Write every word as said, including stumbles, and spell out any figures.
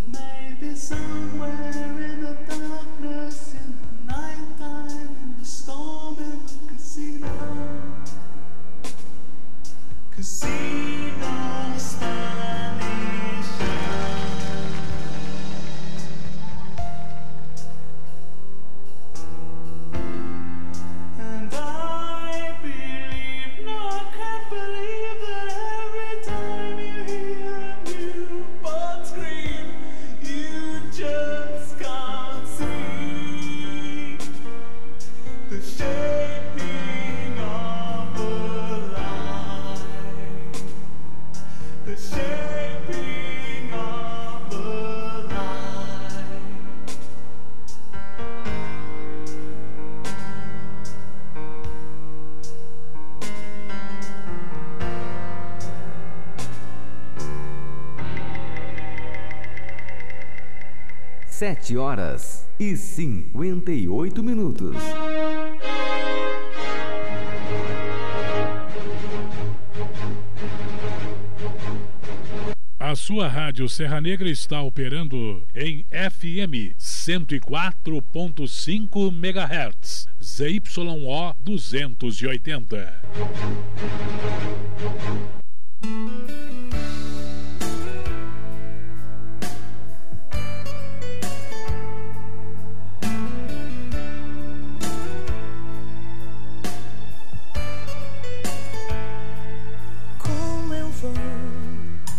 Maybe somewhere in the darkness, in the nighttime, in the storm, in the casino. Casino Spanish. And I believe, no, I can't believe that every time you hear a newborn scream, you just can't see the shaping of a line, the shaping of a line. Sete horas e cinquenta e oito minutos. A sua rádio Serra Negra está operando em F M cento e quatro ponto cinco megahertz, Z Y O duzentos e oitenta.